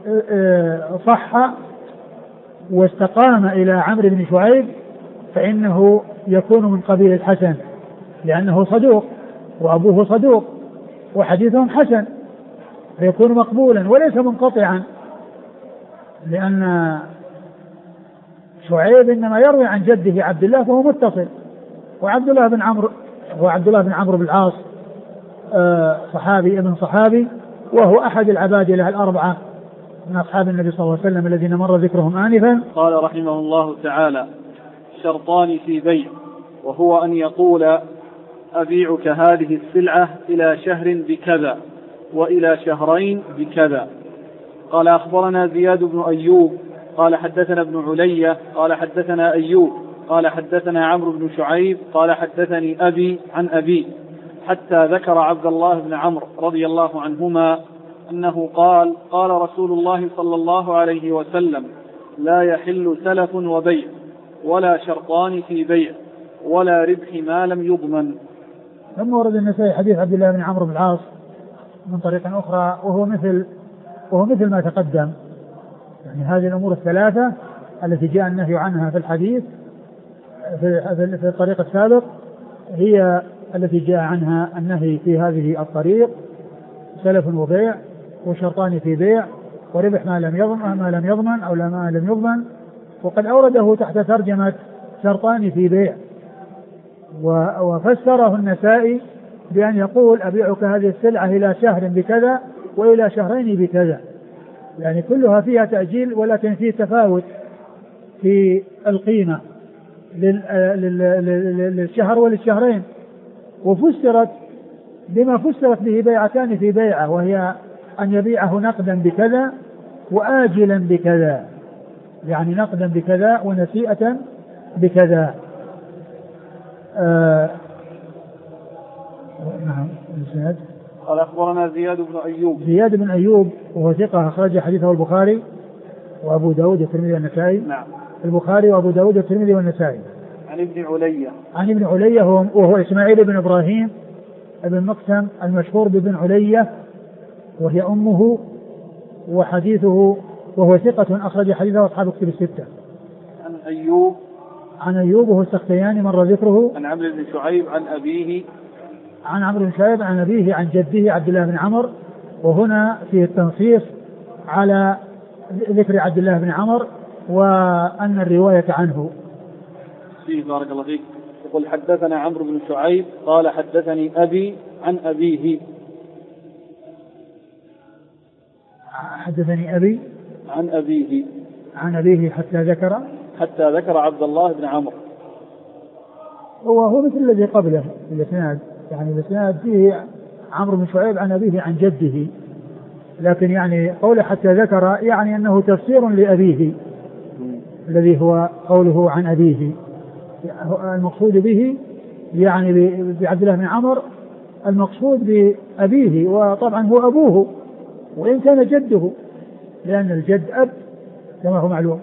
S2: صح واستقام إلى عمرو بن شعيب فإنه يكون من قبيل الحسن، لأنه صدوق وأبوه صدوق وحديثهم حسن، فيكون مقبولا وليس منقطعا، لأن شعيب إنما يروي عن جده عبد الله فهو متصل. وعبد الله بن عمرو هو عبد الله بن عمرو بن العاص، صحابي ابن صحابي، وهو أحد العبادلة الأربعة من أصحاب النبي صلى الله عليه وسلم الذين مر ذكرهم آنفا.
S1: قال رحمه الله تعالى: شرطان في بيع، وهو أن يقول: أبيعك هذه السلعة إلى شهر بكذا وإلى شهرين بكذا. قال: أخبرنا زياد بن أيوب قال حدثنا ابن علية قال حدثنا أيوب قال حدثنا عمرو بن شعيب قال حدثني أبي عن أبي، حتى ذكر عبد الله بن عمرو رضي الله عنهما أنه قال: قال رسول الله صلى الله عليه وسلم: لا يحل سلف وبيع ولا شرطان في بيع ولا ربح ما لم يضمن.
S2: ثم ورد النسائي حديث عبد الله بن عمرو بن العاص من طريق أخرى وهو مثل ما تقدم، يعني هذه الأمور الثلاثة التي جاء النهي عنها في الحديث في الطريق السابق هي التي جاء عنها النهي في هذه الطريق: سلف وبيع وشرطان في بيع وربح ما لم يضمن أو ما لم يضمن. وقد أورده تحت ترجمة شرطان في بيع، وفسره النسائي بأن يقول: أبيعك هذه السلعة إلى شهر بكذا وإلى شهرين بكذا، يعني كلها فيها تأجيل ولكن فيه تفاوت في القيمة للشهر وللشهرين. وفسرت بما فسرت به بيعتان في بيعة، وهي أن يبيعه نقدا بكذا وآجلا بكذا، يعني نقدا بكذا ونسيئة بكذا. نعم.
S1: قال: أخبرنا زياد
S2: بن أيوب وهو ثقة أخرج حديثه البخاري وأبو داود والترمذي والنسائي.
S1: نعم.
S2: البخاري وأبو داود والترمذي والنسائي.
S1: عن
S2: ابن علية وهو إسماعيل بن إبراهيم ابن مقسم المشهور بابن علية وهي أمه، وحديثه وهو ثقة أخرج حديثه أصحاب كتب الستة. عن أيوب وهو السختياني مر ذكره.
S1: عن عمرو بن شعيب عن أبيه.
S2: عن عمرو بن شعيب عن أبيه عن جده عبد الله بن عمرو، وهنا فيه التنصيص على ذكر عبد الله بن عمرو وأن الرواية عنه.
S1: بارك الله فيك. يقول: حدثنا عمرو بن شعيب قال حدثني أبي عن أبيه.
S2: حدثني أبي عن أبيه حتى ذكر
S1: عبد الله بن عمرو.
S2: هو مثل الذي قبله الإسناد، يعني الإسناد فيه عمرو بن شعيب عن أبيه عن جده، لكن يعني قوله حتى ذكر يعني أنه تفسير لأبيه الذي هو قوله عن أبيه. المقصود به يعني بعبد الله بن عمرو المقصود بأبيه، وطبعا هو أبوه وإن كان جده، لأن الجد أب كما هو معلوم.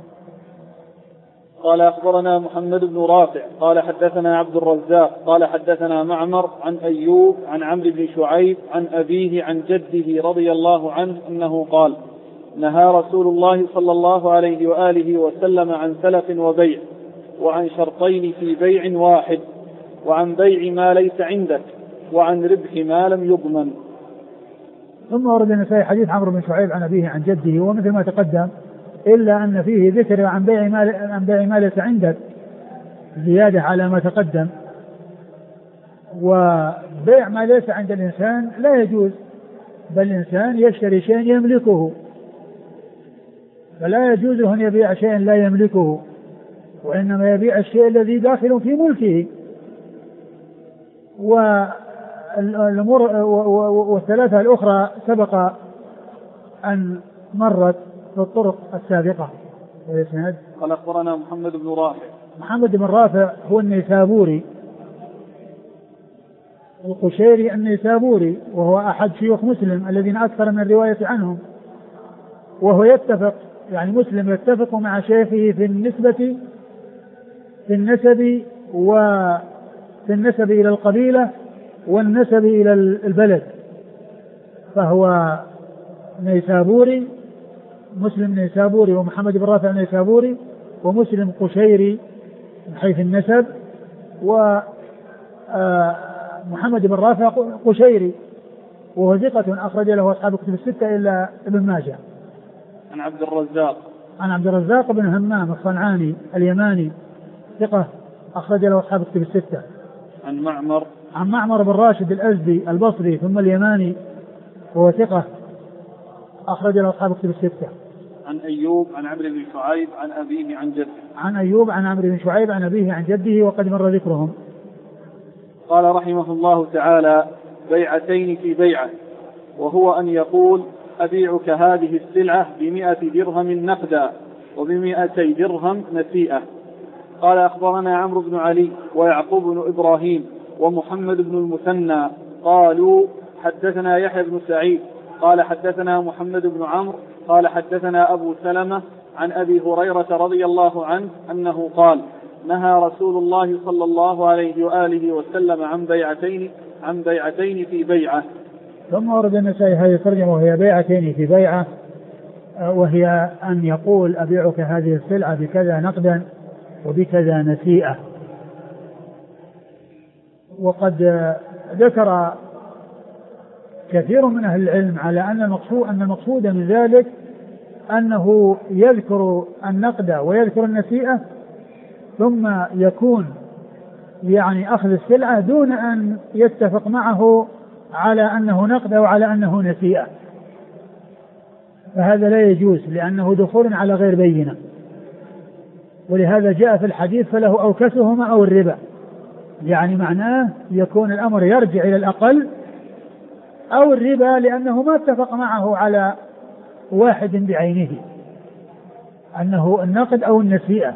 S1: قال: أخبرنا محمد بن رافع قال حدثنا عبد الرزاق قال حدثنا معمر عن أيوب عن عمرو بن شعيب عن أبيه عن جده رضي الله عنه أنه قال: نهى رسول الله صلى الله عليه وآله وسلم عن سلف وبيع، وعن شرطين في بيع واحد، وعن بيع ما ليس عندك، وعن ربح ما لم يضمن.
S2: ثم ورد النسائي حديث عمرو بن شعيب عن أبيه عن جده ومثل ما تقدم، إلا أن فيه ذكر عن بيع ما ليس عندك زيادة على ما تقدم. وبيع ما ليس عند الإنسان لا يجوز، بل الإنسان يشتري شيء يملكه، فلا يجوز أن يبيع شيء لا يملكه، وإنما يبيع الشيء الذي داخل في ملكه، والأمور والثلاثة الأخرى سبق أن مرت في الطرق السابقة.
S1: قال أخبرنا محمد بن رافع.
S2: محمد بن رافع هو النيسابوري القشيري النيسابوري، وهو أحد شيوخ مسلم الذين أكثر من الرواية عنهم، وهو يتفق يعني مسلم يتفق مع شيخه في النسب إلى القبيلة والنسب إلى البلد، فهو نيسابوري، مسلم نيسابوري ومحمد بن رافع نيسابوري، ومسلم قشيري من حيث النسب، ومحمد بن رافع قشيري وهو ثقة أخرج له أصحاب الكتب الستة إلا ابن ماجه.
S1: عن عبد الرزاق.
S2: عن عبد الرزاق بن همام الصنعاني اليماني ثقة أخرج له أصحاب الكتب الستة.
S1: عن معمر.
S2: عن معمر بن راشد الأزدي البصري ثم اليماني وهو ثقة أخرج له أصحاب الكتب الستة.
S1: عن أيوب عن عمرو بن شعيب عن أبيه عن جده.
S2: عن أيوب عن عمرو بن شعيب عن أبيه عن جده وقد مر ذكرهم.
S1: قال رحمه الله تعالى: بيعتين في بيعة، وهو أن يقول: أبيعك هذه السلعة ب100 درهم نقدا وب200 درهم نسيئة. قال أخبرنا عمرو بن علي ويعقوب بن إبراهيم ومحمد بن المثنى قالوا حدثنا يحيى بن سعيد قال حدثنا محمد بن عمرو قال حدثنا أبو سلمة عن أبي هريرة رضي الله عنه أنه قال: نهى رسول الله صلى الله عليه وآله وسلم عن بيعتين في بيعة.
S2: ثم ورد النسائي هذه الترجمة وهي بيعتين في بيعة، وهي أن يقول: أبيعك هذه السلعة بكذا نقدا وبكذا نسيئة. وقد ذكر كثير من أهل العلم على أن المقصود من ذلك أنه يذكر النقد ويذكر النسيئة، ثم يكون يعني أخذ السلعة دون أن يتفق معه على أنه نقد وعلى أنه نسيئة، فهذا لا يجوز لأنه دخول على غير بينة. ولهذا جاء في الحديث: فله أوكسهما أو الربا، يعني معناه يكون الأمر يرجع إلى الأقل أو الربا، لأنه ما اتفق معه على واحد بعينه أنه النقد أو النسيئة.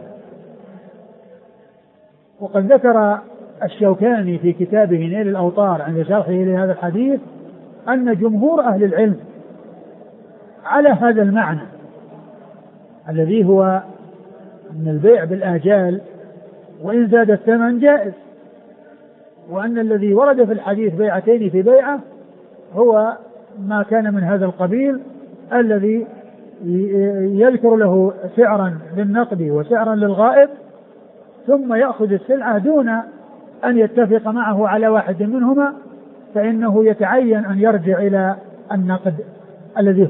S2: وقد ذكر الشوكاني في كتابه نيل الأوطار عند شرحه لهذا الحديث أن جمهور أهل العلم على هذا المعنى الذي هو أن البيع بالآجال وإن زاد الثمن جائز، وأن الذي ورد في الحديث بيعتين في بيعة هو ما كان من هذا القبيل الذي يذكر له سعرا للنقد وسعرا للغائب، ثم يأخذ السلعة دون أن يتفق معه على واحد منهما، فإنه يتعين أن يرجع إلى النقد الذي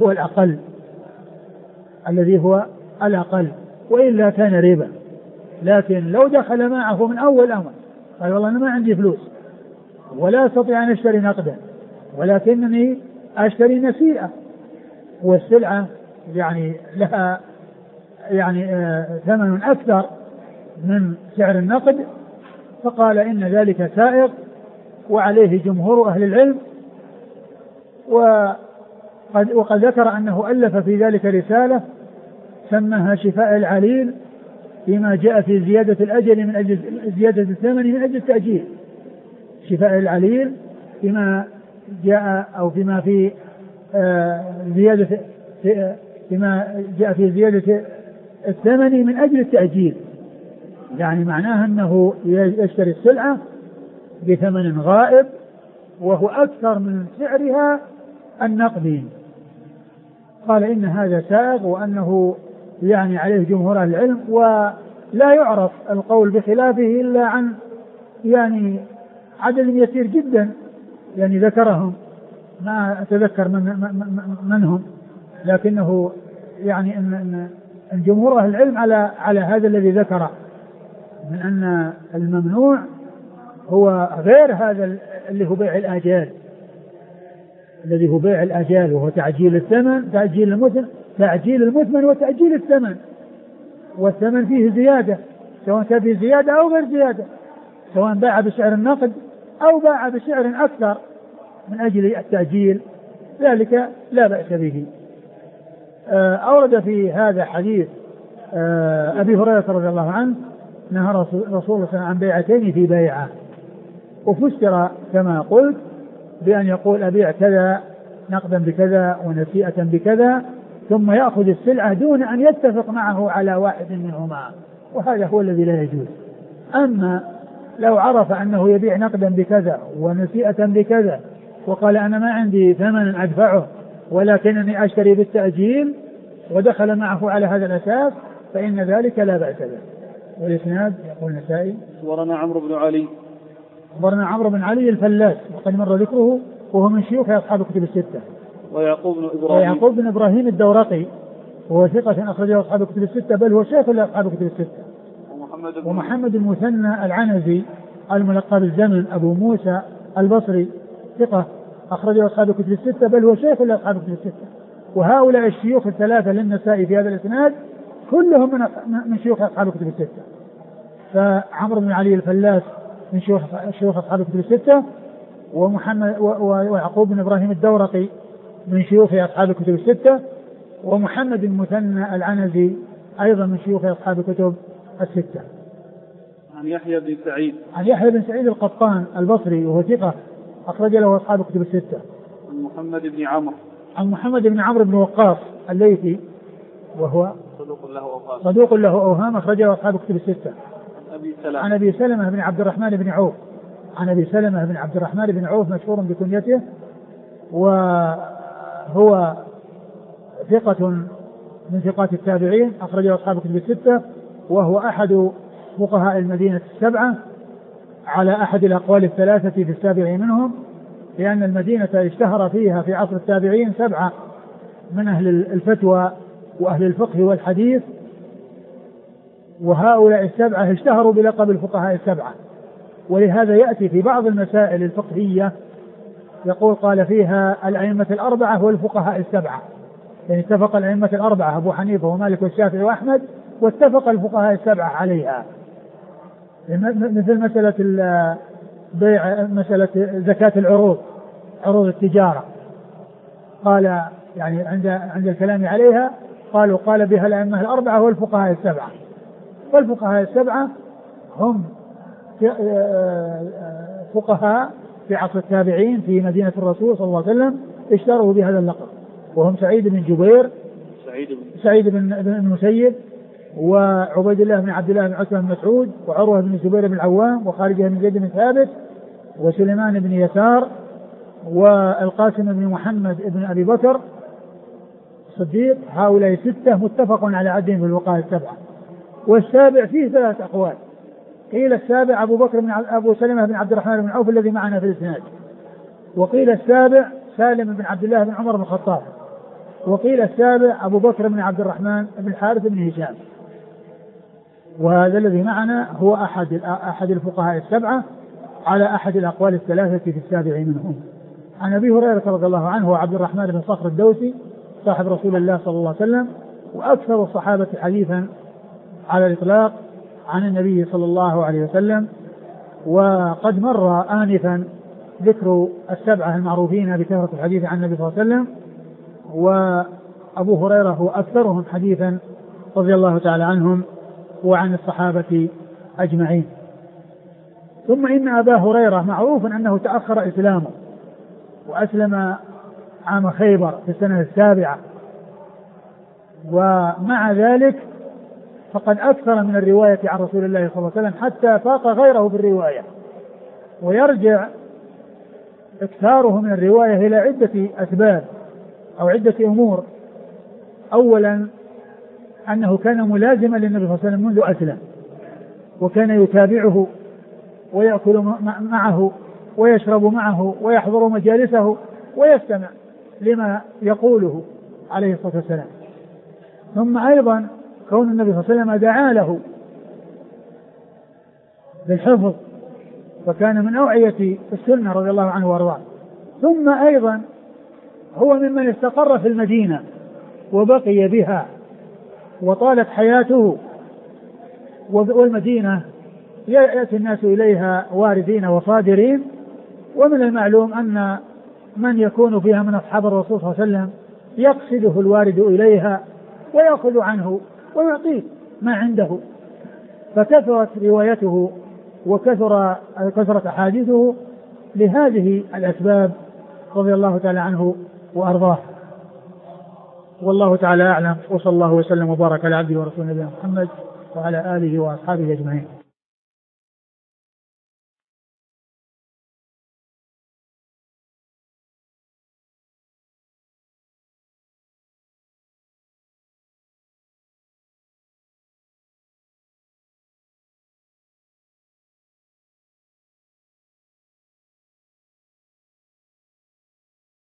S2: هو الأقل وإلا كان ربا. لكن لو دخل معه من أول أمر قال: والله أنا ما عندي فلوس ولا أستطيع أن أشتري نقدا ولكنني أشتري نسيئة، والسلعة يعني لها يعني ثمن أكثر من سعر النقد، فقال: إن ذلك سائغ وعليه جمهور أهل العلم. وقد ذكر أنه ألف في ذلك رسالة سماها شفاء العليل فيما جاء في زيادة الأجل من أجل زيادة الثمن من أجل التأجيل. شفاء العليل فيما جاء أو فيما في زيادة فيما جاء في زيادة الثمن من أجل التأجيل، يعني معناها أنه يشتري السلعة بثمن غائب وهو أكثر من سعرها النقدي. قال: إن هذا سائغ وأنه يعني عليه جمهور العلم، ولا يعرف القول بخلافه إلا عن يعني عدد يسير جدا، يعني ذكرهم ما أتذكر منهم، لكنه يعني أن جمهور أهل العلم على هذا الذي ذكره من أن الممنوع هو غير هذا اللي هو بيع الآجال، الذي هو بيع الآجال وهو تعجيل الثمن، تعجيل المثمن وتأجيل الثمن، والثمن فيه زيادة سواء كان فيه زيادة أو غير زيادة، سواء باع بسعر النقد أو باع بسعر أكثر من أجل التأجيل ذلك لا بأس به. أورد في هذا حديث أبي هريرة رضي الله عنه نهى رسول الله صلى الله عليه وسلم عن بيعتين في بيعة، وفسر كما قلت بأن يقول أبيع كذا نقدا بكذا ونسيئة بكذا ثم يأخذ السلعة دون أن يتفق معه على واحد منهما، وهذا هو الذي لا يجوز. أما لو عرف أنه يبيع نقدا بكذا ونسيئة بكذا وقال أنا ما عندي ثمن أدفعه ولكنني أشتري بالتأجيل ودخل معه على هذا الأساس فإن ذلك لا بأس به. والإسناد يقول النسائي
S1: أخبرنا عمرو بن علي
S2: أخبرنا عمرو بن علي الفلاس وقد مر ذكره وهو من شيوخ أصحاب كتب الستة. ويعقوب بن إبراهيم الدورقي وهو ثقة أخرجه أصحاب كتب الستة بل هو شيخ لأصحاب كتب الستة. ومحمد المثنى العنزي الملقب بالزمن أبو موسى البصري ثقة أخرجه أصحاب كتب الستة بل هو شيخ لأصحاب كتب الستة. وهؤلاء الشيوخ الثلاثة للنسائي في هذا الإسناد كلهم من شيوخ أصحاب كتب الستة. فعمرو بن علي الفلاس من شيوخ أصحاب كتب الستة، ويعقوب بن إبراهيم الدورقي من شيوخ أصحاب كتب الستة، ومحمد المثنى العنزي أيضا من شيوخ أصحاب كتب الستة.
S1: عن يحيى
S2: بن سعيد القطان البصري وهو ثقة أخرج له أصحاب كتب الستة. عن محمد بن عمرو بن وقاص الليثي وهو صدوق له أوهام أخرج له أصحاب كتب الستة. عن أبي سلمة بن عبد الرحمن بن عوف مشهور بكنيته وهو ثقة من ثقات التابعين أخرجه أصحاب كتب الستة، وهو أحد فقهاء المدينة السبعة على أحد الأقوال الثلاثة في السابع منهم، لأن المدينة اشتهر فيها في عصر التابعين 7 من أهل الفتوى وأهل الفقه والحديث، وهؤلاء 7 اشتهروا بلقب الفقهاء 7، ولهذا يأتي في بعض المسائل الفقهية يقول قال فيها الأئمة 4 والفقهاء 7، يعني اتفق الأئمة 4 أبو حنيفة ومالك والشافعي وأحمد واتفق الفقهاء 7 عليها. مثل مسألة بيع مسألة زكاة عروض التجارة، قال يعني عند الكلام عليها قال بها الأئمة 4 والفقهاء 7، والفقهاء 7 هم فقهاء في عصر التابعين في مدينة الرسول صلى الله عليه وسلم اشتروا بهذا اللقب، وهم سعيد بن جبير سعيد بن المسيب وعبيد الله بن عبد الله بن عتبة بن مسعود وعروة بن الزبير بن العوام وخارجة بن زيد بن ثابت وسليمان بن يسار والقاسم بن محمد بن أبي بكر الصديق. هؤلاء 6 متفق على عدهم بالوقاية 7. والسابع فيه 3 أقوال، قيل السابع أبو سلمة بن عبد الرحمن بن عوف الذي معنا في الإسناد، وقيل السابع سالم بن عبد الله بن عمر بن الخطاب، وقيل السابع أبو بكر بن عبد الرحمن بن الحارث بن هشام. وهذا الذي معنا هو أحد الفقهاء 7 على أحد الأقوال الثلاثة في السابع منهم. عن أبي هريرة رضي الله عنه وعبد الرحمن بن صخر الدوسي صاحب رسول الله صلى الله عليه وسلم وأكثر الصحابة حديثا على الإطلاق عن النبي صلى الله عليه وسلم. وقد مر آنفا ذكر 7 المعروفين بكثرة الحديث عن النبي صلى الله عليه وسلم، وأبو هريرة هو أكثرهم حديثا رضي الله تعالى عنهم وعن الصحابة أجمعين. ثم إن أبا هريرة معروف أنه تأخر إسلامه وأسلم عام خيبر في السنة 7، ومع ذلك فقد أكثر من الرواية عن رسول الله صلى الله عليه وسلم حتى فاق غيره في الرواية. ويرجع اكثاره من الرواية إلى عدة أسباب أو عدة أمور. أولا أنه كان ملازما للنبي صلى الله عليه وسلم منذ أسلم، وكان يتابعه ويأكل معه ويشرب معه ويحضر مجالسه ويستمع لما يقوله عليه الصلاة والسلام. ثم أيضا كون النبي صلى الله عليه وسلم دعا له بالحفظ، فكان من أوعية السنة رضي الله عنه وارضاه. ثم أيضا هو ممن استقر في المدينة وبقي بها وطالت حياته، والمدينة يأتي الناس إليها واردين وصادرين، ومن المعلوم أن من يكون فيها من أصحاب الرسول صلى الله عليه وسلم يقصده الوارد إليها ويأخذ عنه ويعطيه ما عنده، فكثرت روايته وكثرت أحاديثه لهذه الأسباب رضي الله تعالى عنه وأرضاه. والله تعالى أعلم، وصلى الله وسلم وبارك على عبده ورسوله نبينا محمد وعلى آله وأصحابه أجمعين.